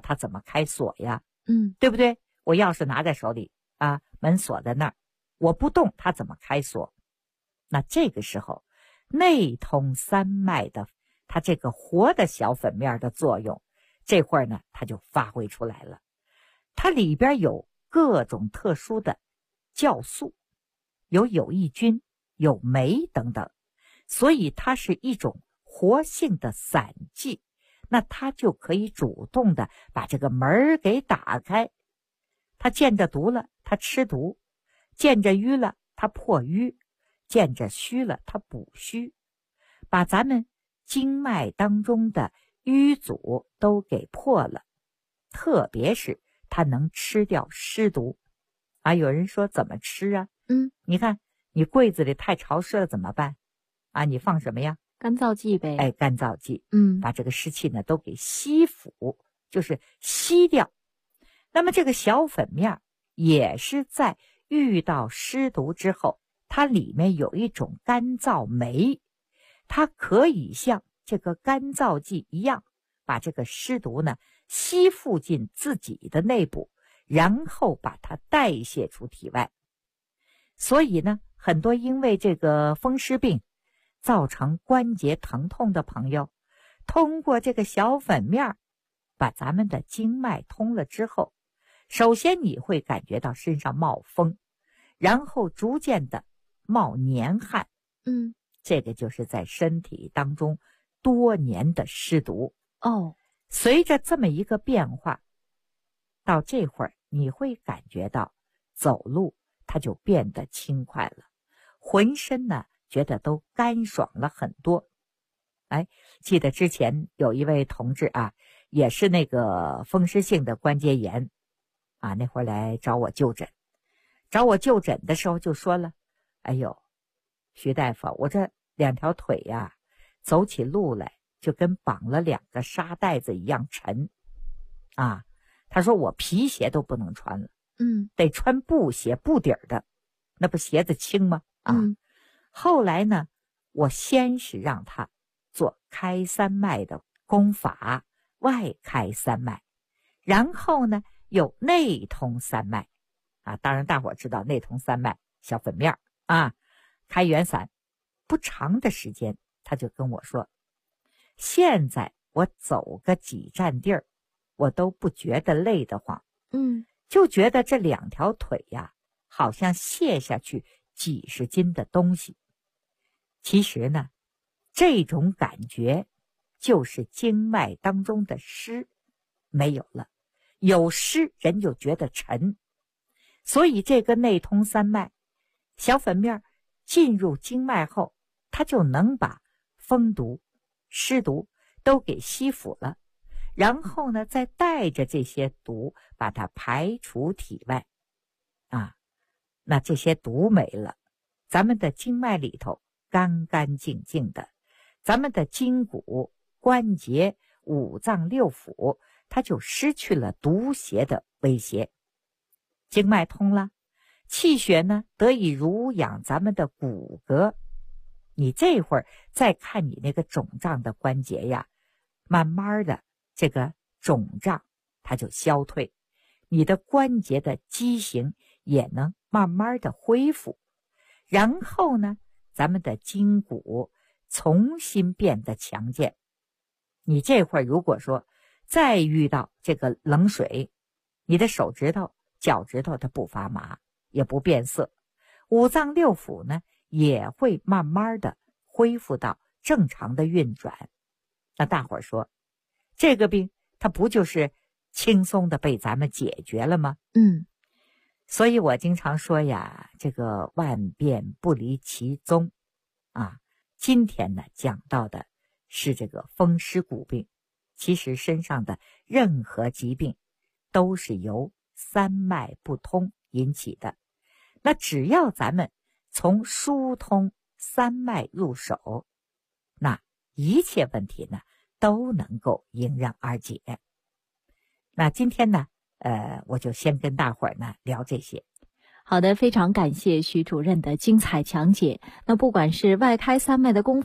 它怎么开锁呀？ 嗯， 对不对？我钥匙拿在手里啊，门锁在那儿，我不动，它怎么开锁？那这个时候，内通三脉的它这个活的小粉面的作用，这会儿呢，它就发挥出来了。它里边有各种特殊的酵素，有有益菌、有酶等等，所以它是一种活性的散剂。那它就可以主动的把这个门给打开。它见着毒了，它吃毒；见着瘀了，它破瘀；见着虚了，它补虚，把咱们经脉当中的瘀阻都给破了。特别是它能吃掉湿毒啊！有人说怎么吃啊？你看你柜子里太潮湿了怎么办啊？你放什么呀？ 干燥剂呗。 哎，干燥剂，把这个湿气呢都给吸附，就是吸掉。那么这个小粉面也是在遇到湿毒之后，它里面有一种干燥酶，它可以像这个干燥剂一样，把这个湿毒呢吸附进自己的内部，然后把它代谢出体外。所以呢，很多因为这个风湿病造成关节疼痛的朋友，通过这个小粉面把咱们的经脉通了之后，首先你会感觉到身上冒风，然后逐渐的冒黏汗。这个就是在身体当中多年的湿毒。随着这么一个变化，到这会儿你会感觉到走路它就变得轻快了，浑身呢觉得都干爽了很多。哎，记得之前有一位同志啊，也是那个风湿性的关节炎啊，那会儿来找我就诊。找我就诊的时候就说了，哎呦，徐大夫，我这两条腿呀，走起路来就跟绑了两个沙袋子一样沉啊。他说我皮鞋都不能穿了，得穿布鞋，布底儿的，那不鞋子轻吗？后来呢，我先是让他做开三脉的功法，外开三脉，然后呢又内通三脉啊。当然大伙知道内通三脉小粉面啊，开元散。不长的时间他就跟我说，现在我走个几站地儿我都不觉得累得慌，就觉得这两条腿呀好像卸下去几十斤的东西。其实呢，这种感觉就是经脉当中的湿没有了，有湿人就觉得沉。所以这个内通三脉小粉面进入经脉后，它就能把风毒湿毒都给吸附了，然后呢再带着这些毒把它排除体外啊。那这些毒没了，咱们的经脉里头干干净净的，咱们的筋骨关节五脏六腑它就失去了毒邪的威胁。经脉通了，气血呢得以濡养咱们的骨骼，你这会儿再看你那个肿胀的关节呀，慢慢的这个肿胀它就消退，你的关节的畸形也能慢慢的恢复，然后呢咱们的筋骨重新变得强健。你这会儿如果说再遇到这个冷水，你的手指头脚趾头它不发麻也不变色，五脏六腑呢也会慢慢的恢复到正常的运转。那大伙儿说这个病它不就是轻松的被咱们解决了吗？所以我经常说呀，这个万变不离其宗啊。今天呢讲到的是这个风湿骨病，其实身上的任何疾病都是由三脉不通引起的。那只要咱们从疏通三脉入手，那一切问题呢都能够迎刃而解。那今天呢我就先跟大伙儿呢聊这些。 好的，非常感谢徐主任的精彩讲解。那不管是外开三脉的功法，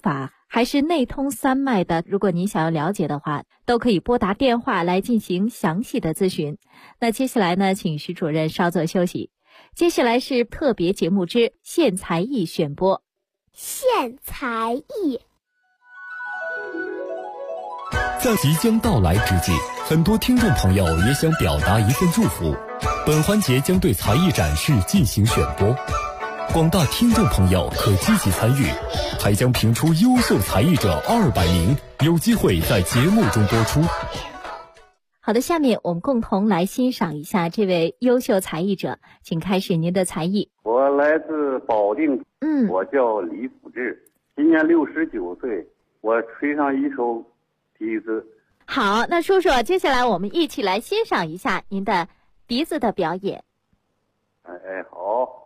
还是内通三脉的，如果您想要了解的话，都可以拨打电话来进行详细的咨询。那接下来呢，请徐主任稍作休息。接下来是特别节目之献才艺选播。 献才艺。 在即将到来之际，很多听众朋友也想表达一份祝福。本环节将对才艺展示进行选播，广大听众朋友可积极参与，还将评出优秀才艺者200名，有机会在节目中播出。 好的，下面我们共同来欣赏一下这位优秀才艺者，请开始您的才艺。 我来自保定，我叫李福志，今年69岁，我吹上一首笛子。 好，那叔叔，接下来我们一起来欣赏一下您的笛子的表演。 好。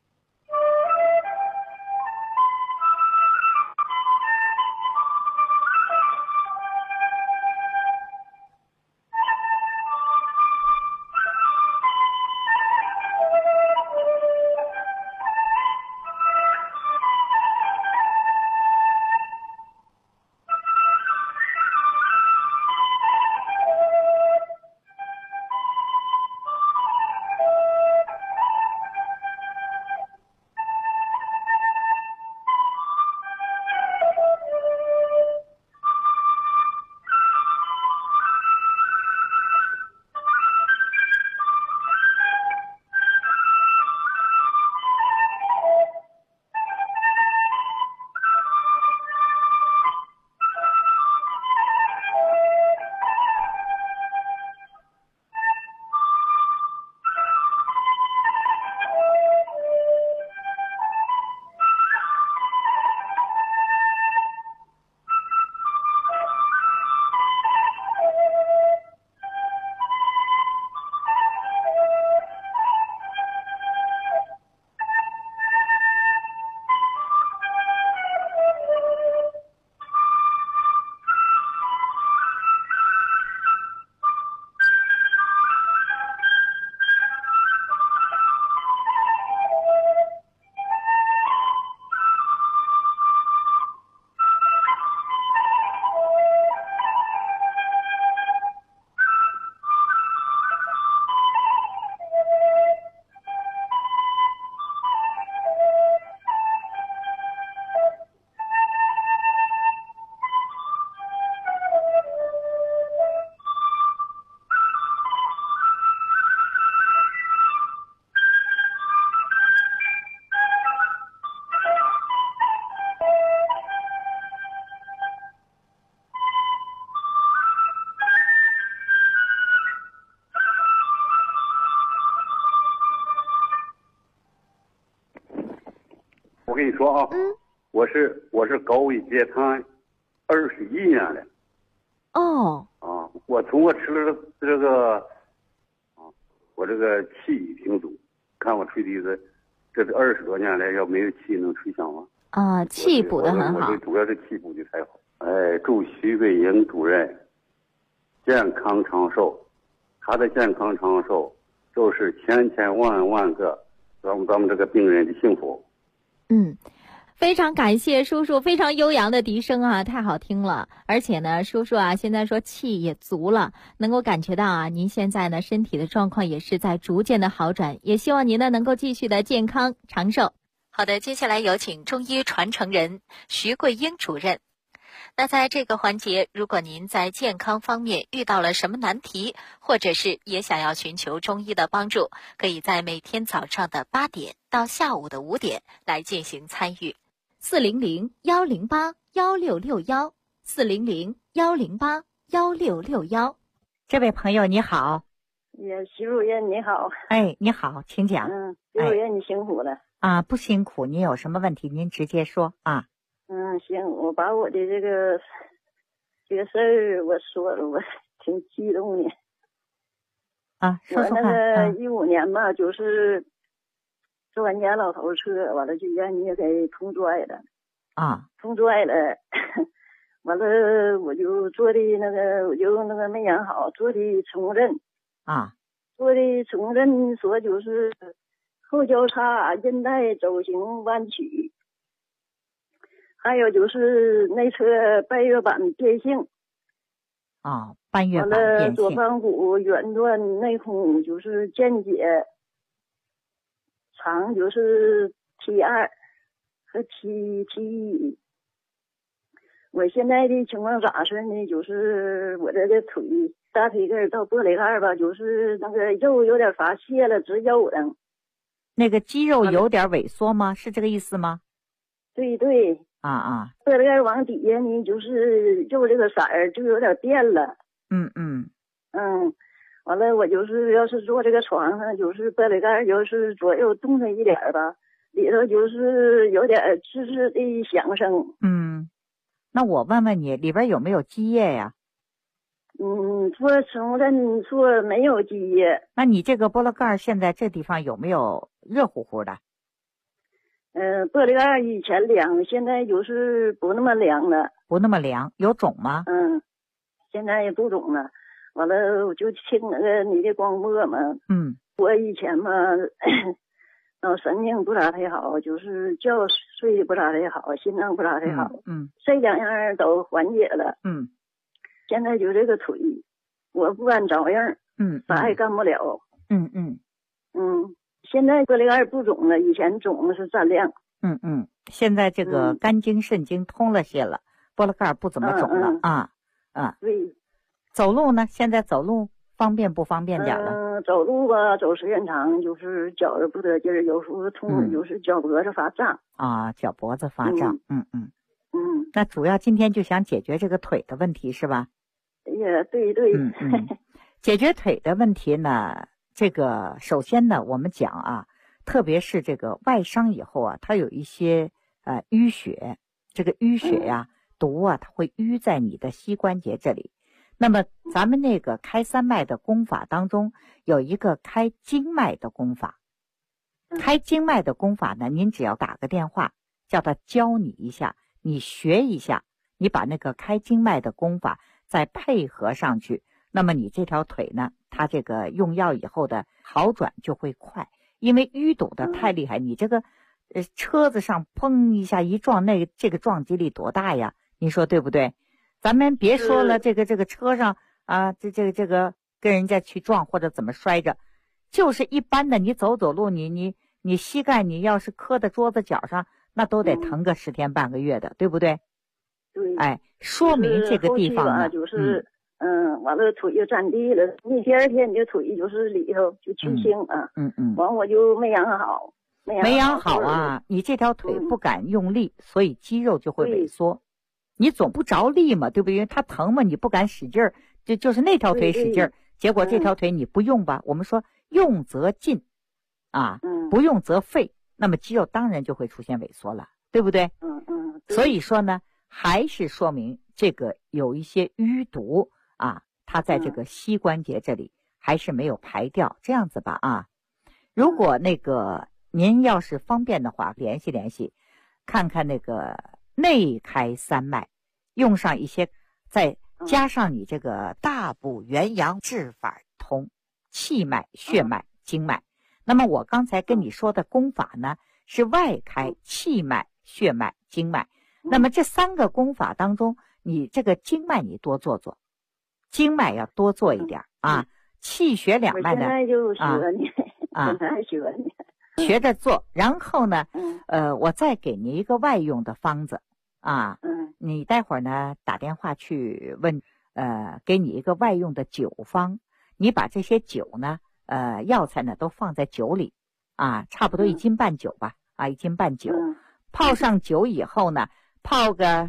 我跟你说啊，我是高位截瘫21年了。我通过吃了这个我这个气挺足，看我吹笛子，这是20多年来，要没有气能吹响吗？ 气补得很好。 我主要是气补的才好。祝徐桂英主任健康长寿，他的健康长寿就是千万个咱们这个病人的幸福。 非常感谢叔叔非常悠扬的笛声啊，太好听了。而且呢，叔叔啊，现在说气也足了，能够感觉到啊，您现在呢身体的状况也是在逐渐的好转，也希望您呢能够继续的健康长寿。好的，接下来有请中医传承人徐桂英主任。那在这个环节，如果您在健康方面遇到了什么难题，或者是也想要寻求中医的帮助，可以在每天早上的8点到下午的5点来进行参与。400-108-1661，400-108-1661。 这位朋友你好。 徐主任你好。 你好，请讲。 徐主任你辛苦了。 不辛苦，您有什么问题您直接说啊。 行，我把我的这个事儿我说了，我挺激动的。 说说看。 我那个15年吧，就是坐完家老头车，完了就让你也给通拽了。通拽了，完了我就做的我就没养好，做的重振。做的重振说就是后交叉韧带走形弯曲。 还有就是内侧半月板变性。 半月板变性。完了， 变性。 左方骨远端内空就是间接，长就是 T2 和 T1。我现在的情况咋是呢？就是我这个腿大腿根到玻璃盖吧，就是那个肉有点发泄了，直腰疼。 那个肌肉有点萎缩吗？是这个意思吗？ 对对。玻璃盖往底下呢，就是肉这个色儿就有点变了。完了，我就是要是坐这个床上，就是玻璃盖就是左右动弹一点吧，里头就是有点吱吱的响声。 那我问问你，里边有没有积液呀？ 做承认说没有积液。 那你这个玻璃盖现在这地方有没有热乎乎的？ 玻璃盖以前凉，现在就是不那么凉了。 不那么凉，有肿吗？ 现在也不肿了。完了，我就听那个你的广播嘛。我以前嘛，神经不咋太好，就是觉睡得不咋太好，心脏不咋太好。这两样都缓解了。现在就这个腿，我不敢照样。啥也干不了。现在玻璃盖不肿了，以前肿是占量。 现在这个肝经肾经通了些了，玻璃盖不怎么肿了。 对。 走路呢？现在走路方便不方便点了？ 走路吧，走时间长，就是觉着不得劲儿，有时候痛，就是脚脖子发胀。 脚脖子发胀。那主要今天就想解决这个腿的问题是吧？ 也对。 解决腿的问题呢，这个首先呢，我们讲特别是这个外伤以后它有一些淤血，这个淤血毒它会淤在你的膝关节这里。那么咱们那个开三脉的功法当中有一个开经脉的功法。开经脉的功法呢，您只要打个电话叫他教你一下，你学一下，你把那个开经脉的功法再配合上去，那么你这条腿呢，它这个用药以后的好转就会快。因为淤堵的太厉害，你这个车子上砰一下一撞，这个撞击力多大呀？你说对不对？咱们别说了，这个车上这个跟人家去撞或者怎么摔着，就是一般的你走路，你膝盖你要是磕在桌子角上，那都得疼个10天半个月的，对不对？ 对。 说明这个地方呢， 就是完了腿就沾地了，你第二天你的腿就是里头就去腥完我就没养好。 没养好你这条腿不敢用力，所以肌肉就会萎缩。你总不着力嘛，对不对？因为它疼嘛，你不敢使劲儿，就是那条腿使劲儿，结果这条腿你不用吧？我们说用则进不用则废，那么肌肉当然就会出现萎缩了，对不对？所以说呢，还是说明这个有一些淤毒它在这个膝关节这里还是没有排掉，这样子吧如果那个您要是方便的话，联系看看那个内开三脉，用上一些，再加上你这个大部元阳治法通气脉、血脉、经脉。那么我刚才跟你说的功法呢，是外开气脉、血脉、经脉。那么这3个功法当中，你这个经脉你多做做，经脉要多做一点气血两脉呢， 我现在就学你，现在学你， 学着做。然后呢，我再给你一个外用的方子你待会儿呢打电话去问，给你一个外用的酒方，你把这些酒呢，药材呢都放在酒里差不多1斤半酒吧，1斤半酒，泡上酒以后呢，泡个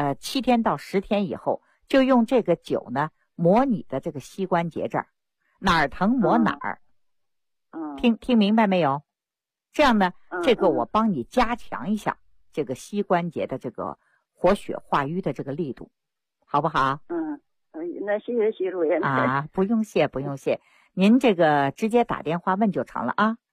7天到10天以后，就用这个酒呢磨你的这个膝关节这儿，哪儿疼磨哪儿。听明白没有？这样呢，这个我帮你加强一下这个膝关节的这个活血化瘀的这个力度，好不好？ 那谢谢徐主任不用谢，您这个直接打电话问就成了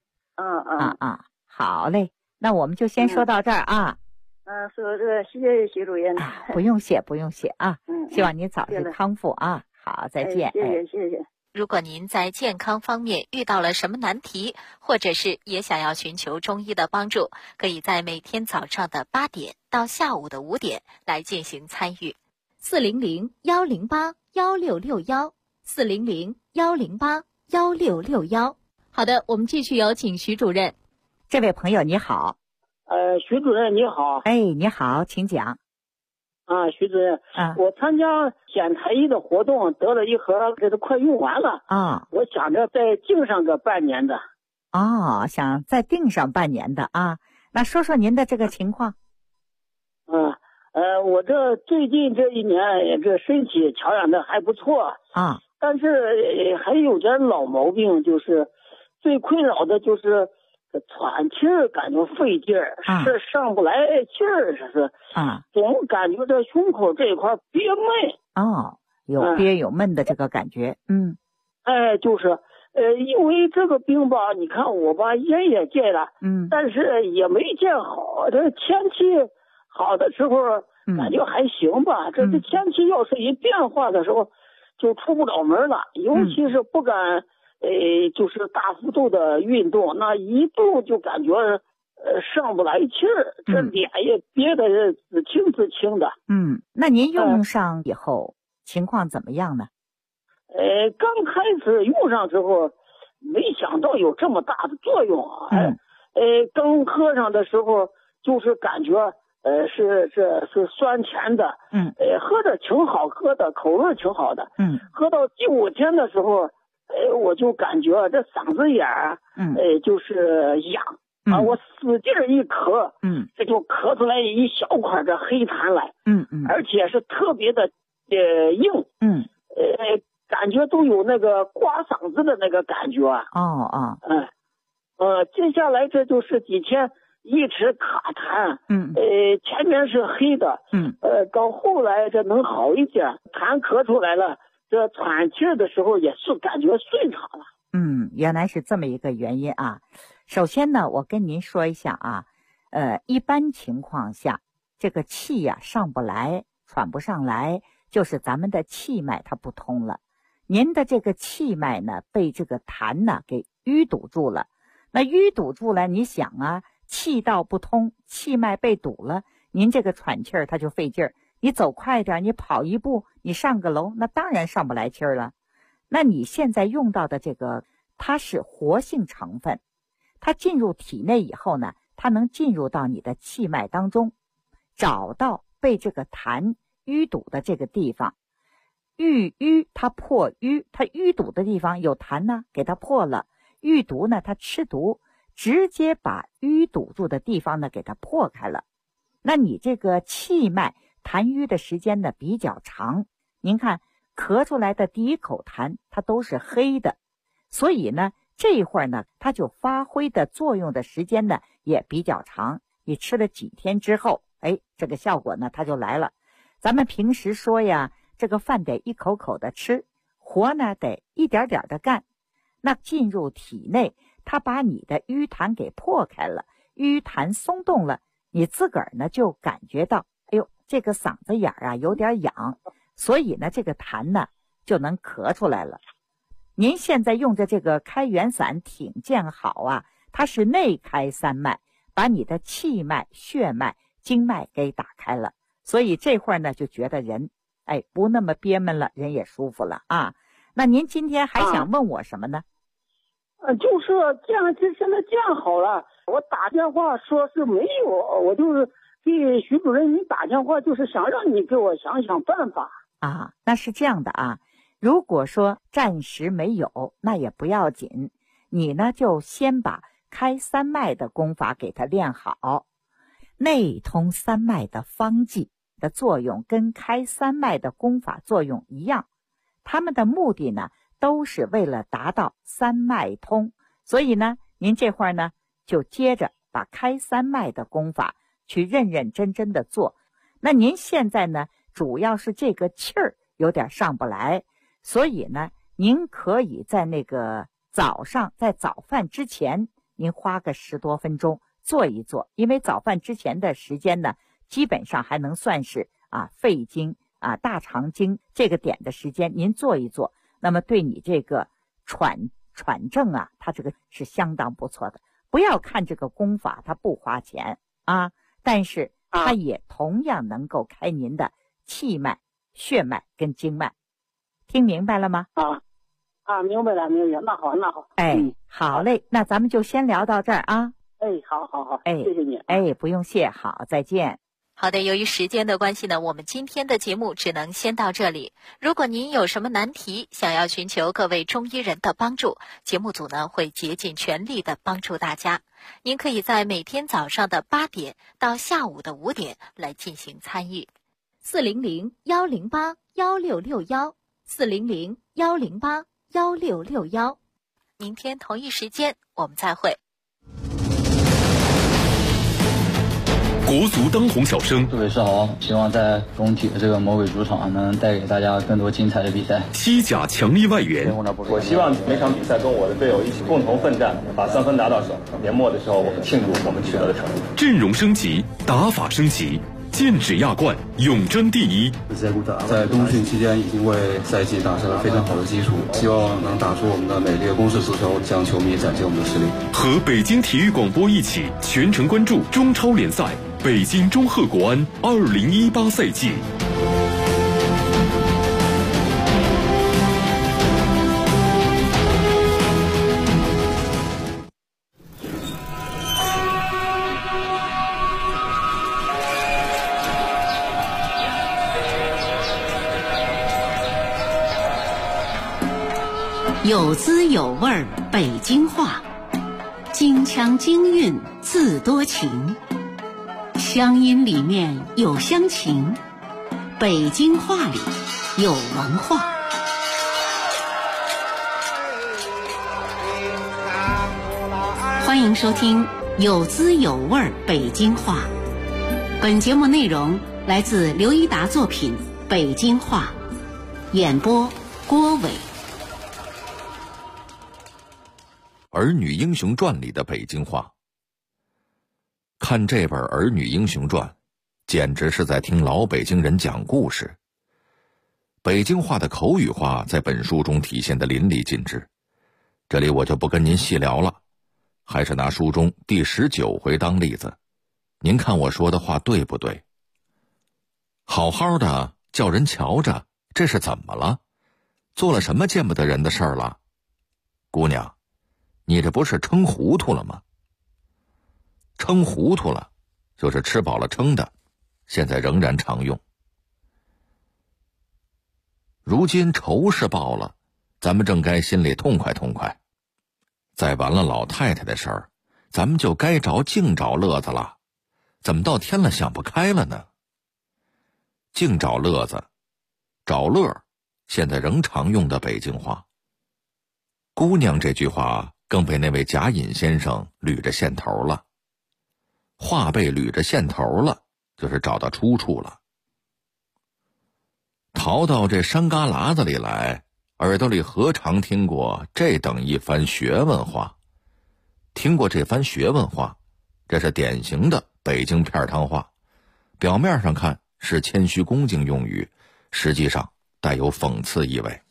好嘞，那我们就先说到这儿说这谢谢徐主任不用谢希望您早日康复好，再见。 谢谢。 如果您在健康方面遇到了什么难题，或者是也想要寻求中医的帮助，可以在每天早上的8点到到下午的5点来进行参与。400-108-1661，400-108-1661。好的，我们继续有请徐主任。 这位朋友你好。 徐主任你好。 哎，你好，请讲。 徐主任，我参加检台医的活动，得了一盒，这都快用完了啊。 我想着再订上个半年的。 想再订上半年的啊？那说说您的这个情况。 我这最近这一年，这身体调养的还不错啊， 但是还有点老毛病，就是最困扰的就是喘气儿，感觉费劲儿，是上不来气儿，是总感觉这胸口这一块憋闷。 有憋有闷的这个感觉。 就是因为这个病吧，你看我把烟也戒了，但是也没戒好。这天气好的时候感觉还行吧，这天气要是一变化的时候就出不了门了，尤其是不敢就是大幅度的运动，那一度就感觉上不来气儿，这脸也憋得紫青的。 那您用上以后情况怎么样呢？ 刚开始用上之后没想到有这么大的作用啊。刚喝上的时候就是感觉是酸甜的。喝着挺好喝的，口味挺好的。喝到第5天的时候我就感觉这嗓子眼儿就是痒。我使劲一咳，这就咳出来一小块的黑痰来。而且是特别的硬。感觉都有那个刮嗓子的那个感觉。接下来这就是几天一直卡痰。前面是黑的。到后来这能好一点，痰咳出来了，这喘气的时候也是感觉顺畅了。 原来是这么一个原因啊。首先呢，我跟您说一下啊，一般情况下这个气呀上不来，喘不上来，就是咱们的气脉它不通了。您的这个气脉呢被这个痰呢给淤堵住了。那淤堵住了，你想啊，气道不通，气脉被堵了，您这个喘气儿它就费劲儿。你走快点，你跑一步，你上个楼，那当然上不来气儿了。那你现在用到的这个，它是活性成分，它进入体内以后呢，它能进入到你的气脉当中，找到被这个痰淤堵的这个地方。淤它破淤，它淤堵的地方有痰呢，给它破了；淤毒呢，它吃毒，直接把淤堵住的地方呢给它破开了。那你这个气脉痰瘀的时间呢比较长，您看咳出来的第一口痰它都是黑的，所以呢这会儿呢它就发挥的作用的时间呢也比较长。你吃了几天之后，这个效果呢它就来了。咱们平时说呀，这个饭得一口口的吃，活呢得一点点的干。那进入体内，它把你的淤痰给破开了，淤痰松动了，你自个儿呢就感觉到，这个嗓子眼儿啊有点痒，所以呢这个痰呢就能咳出来了。您现在用的这个开元散挺健好啊，它是内开三脉，把你的气脉、血脉、经脉给打开了，所以这会儿呢就觉得人不那么憋闷了，人也舒服了啊。那您今天还想问我什么呢？ 就是这样，现在这样好了。我打电话说是没有，我就是给徐主任你打电话，就是想让你给我想想办法啊。那是这样的啊，如果说暂时没有，那也不要紧，你呢就先把开三脉的功法给它练好。内通三脉的方剂的作用跟开三脉的功法作用一样，他们的目的呢都是为了达到三脉通。所以呢您这会儿呢就接着把开三脉的功法去认认真真的做。那您现在呢主要是这个气儿有点上不来，所以呢您可以在那个早上在早饭之前您花个10多分钟做一做，因为早饭之前的时间呢基本上还能算是肺经大肠经这个点的时间，您做一做，那么对你这个喘症它这个是相当不错的。不要看这个功法它不花钱但是它也同样能够开您的气脉、血脉跟经脉。听明白了吗？ 明白了。那好。 好嘞，那咱们就先聊到这儿啊。 好，谢谢你。 不用谢，好，再见。 好的，由于时间的关系呢，我们今天的节目只能先到这里。如果您有什么难题，想要寻求各位中医人的帮助，节目组呢会竭尽全力的帮助大家。您可以在每天早上的8点到下午的5点来进行参与。400-108-1661，400-108-1661。明天同一时间我们再会。 国足当红小生， 各位是好，希望在工体的这个魔鬼主场能带给大家更多精彩的比赛。 西甲强力外援， 我希望每场比赛跟我的队友一起共同奋战，把3分拿到手。年末的时候，我们庆祝我们取得的成绩。 阵容升级，打法升级，剑指亚冠，永争第一。 在冬训期间已经为赛季打下了非常好的基础，希望能打出我们的美丽的攻势足球，向球迷展现我们的实力。 和北京体育广播一起全程关注中超联赛北京中赫国安2018赛季。 有滋有味儿北京话，京腔京韵字多情，乡音里面有乡情，北京话里有文化。欢迎收听有滋有味儿北京话。本节目内容来自刘一达作品《北京话》，演播郭伟。 《儿女英雄传》里的北京话，看这本《儿女英雄传》，简直是在听老北京人讲故事。北京话的口语化在本书中体现得淋漓尽致，这里我就不跟您细聊了，还是拿书中第19回当例子，您看我说的话对不对？好好的叫人瞧着，这是怎么了？做了什么见不得人的事儿了？姑娘，你这不是撑糊涂了吗？撑糊涂了，就是吃饱了撑的，现在仍然常用。如今仇是报了，咱们正该心里痛快痛快。再完了老太太的事儿，咱们就该净找乐子了，怎么到天了想不开了呢？净找乐子，找乐，现在仍常用的北京话。姑娘这句话更被那位贾隐先生捋着线头了。话被捋着线头了，就是找到出处了。逃到这山旮旯子里来，耳朵里何尝听过这等一番学问话？听过这番学问话，这是典型的北京片汤话，表面上看是谦虚恭敬用语，实际上带有讽刺意味。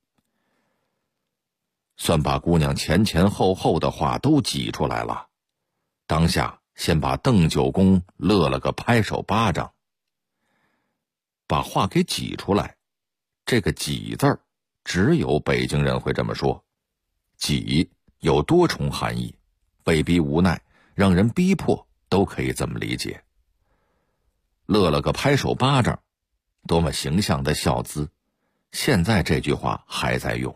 算把姑娘前前后后的话都挤出来了，当下先把邓九公乐了个拍手巴掌。把话给挤出来，这个挤字儿只有北京人会这么说。挤有多重含义，被逼无奈，让人逼迫，都可以这么理解。乐了个拍手巴掌，多么形象的笑姿，现在这句话还在用。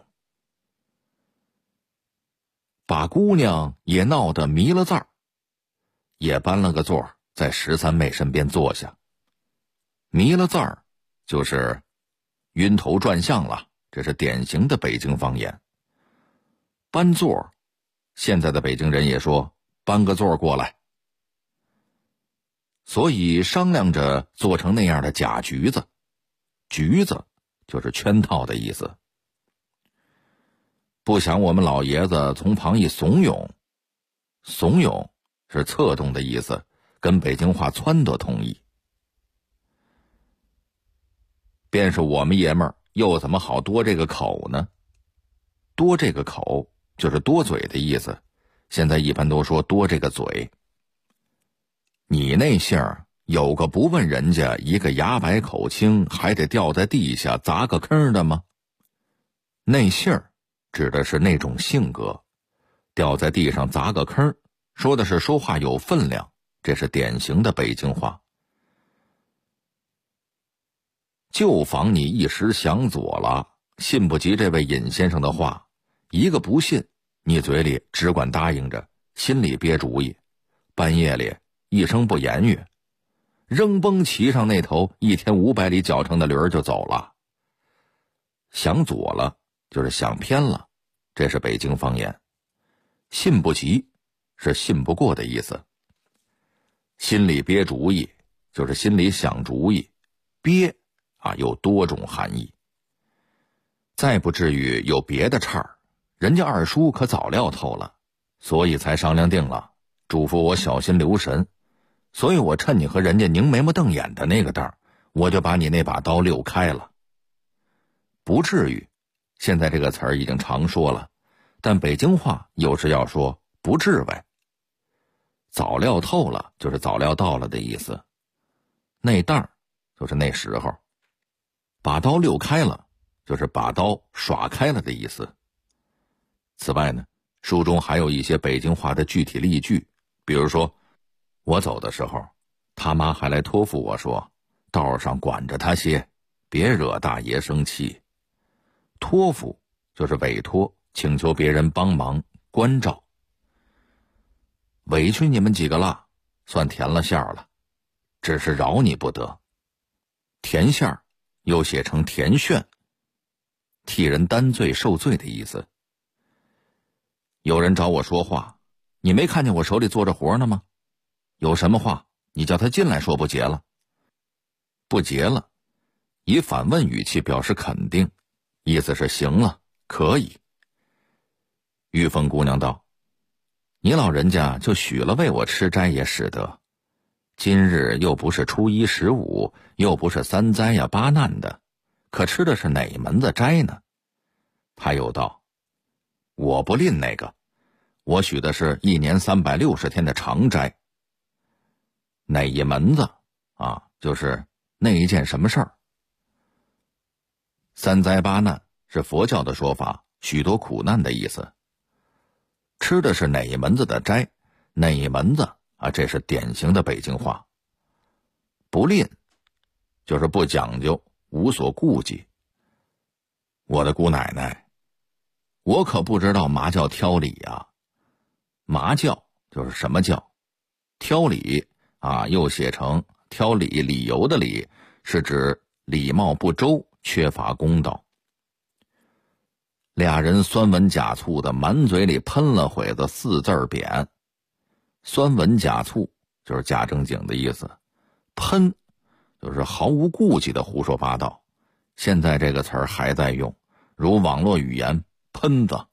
把姑娘也闹得迷了字儿，也搬了个座在13妹身边坐下。迷了字儿就是晕头转向了，这是典型的北京方言。搬座，现在的北京人也说搬个座过来。所以商量着做成那样的假局子，局子就是圈套的意思。不想我们老爷子从旁一怂恿，怂恿是策动的意思，跟北京话撺掇同义。便是我们爷们儿又怎么好多这个口呢？多这个口就是多嘴的意思，现在一般都说多这个嘴。你那姓儿有个不问人家一个牙白口清还得掉在地下砸个坑的吗？那性儿指的是那种性格，掉在地上砸个坑，说的是说话有分量，这是典型的北京话。就防你一时想左了，信不及这位尹先生的话，一个不信，你嘴里只管答应着，心里憋主意，半夜里一声不言语，扔崩骑上那头1500里脚程的驴儿就走了。想左了就是想偏了，这是北京方言。信不及是信不过的意思。心里憋主意就是心里想主意，憋有多种含义。再不至于有别的岔儿，人家二叔可早料透了，所以才商量定了，嘱咐我小心留神。所以我趁你和人家拧眉毛瞪眼的那个当，我就把你那把刀溜开了。不至于，现在这个词儿已经常说了，但北京话有时要说不至为。早料透了就是早料到了的意思，那当就是那时候。把刀溜开了就是把刀耍开了的意思。此外呢，书中还有一些北京话的具体例句，比如说我走的时候，他妈还来托付我说，道上管着他些，别惹大爷生气。托付就是委托，请求别人帮忙关照。委屈你们几个了，算填了馅儿了，只是饶你不得。填馅儿又写成填炫，替人担罪受罪的意思。有人找我说话，你没看见我手里做着活呢吗？有什么话你叫他进来说不结了。不结了，以反问语气表示肯定，意思是行了，可以。玉凤姑娘道，你老人家就许了为我吃斋也使得，今日又不是初一15，又不是3灾呀8难的，可吃的是哪门子斋呢？他又道，我不吝那个，我许的是1年360天的长斋。哪一门子就是那一件什么事儿。3灾8难是佛教的说法，许多苦难的意思。吃的是哪一门子的斋，哪一门子这是典型的北京话。不吝就是不讲究，无所顾忌。我的姑奶奶，我可不知道嘛叫挑理呀。嘛教就是什么教，挑理又写成挑理，理由的理，是指礼貌不周，缺乏公道。俩人酸文假醋的满嘴里喷了会子4字贬。酸文假醋就是假正经的意思，喷就是毫无顾忌的胡说八道。现在这个词儿还在用，如网络语言喷子。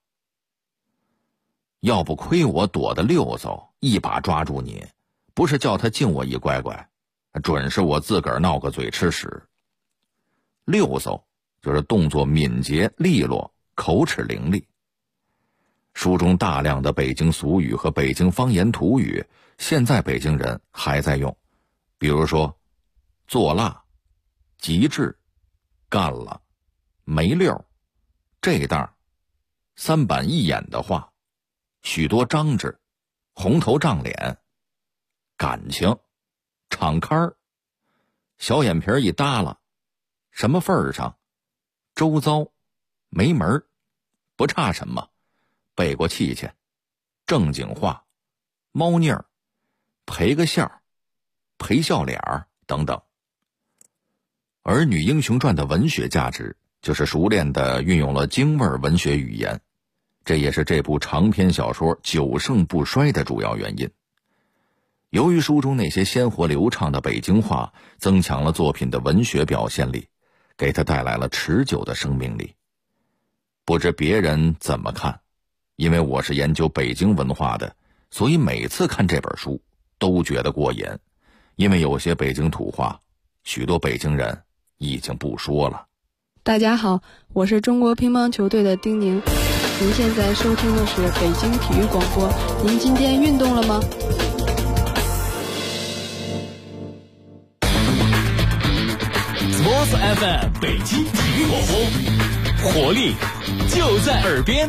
要不亏我躲得溜嗖，一把抓住你，不是叫他敬我一乖乖，准是我自个儿闹个嘴吃屎。溜嗖就是动作敏捷利落，口齿伶俐。书中大量的北京俗语和北京方言土语，现在北京人还在用，比如说做辣、极致、干了、没溜、这当、3板一眼的话，许多张志、红头胀脸、感情、敞开儿、小眼皮一耷拉、什么份儿上、周遭、没门儿、不差什么、背过气去、正经话、猫腻儿、赔个笑、赔笑脸儿等等。《儿女英雄传》的文学价值就是熟练地运用了京味文学语言，这也是这部长篇小说久盛不衰的主要原因。由于书中那些鲜活流畅的北京话增强了作品的文学表现力，给它带来了持久的生命力。不知别人怎么看，因为我是研究北京文化的，所以每次看这本书都觉得过瘾。因为有些北京土话，许多北京人已经不说了。 大家好，我是中国乒乓球队的丁宁。您现在收听的是北京体育广播。您今天运动了吗？ FM 北京体育广播，活力就在耳边。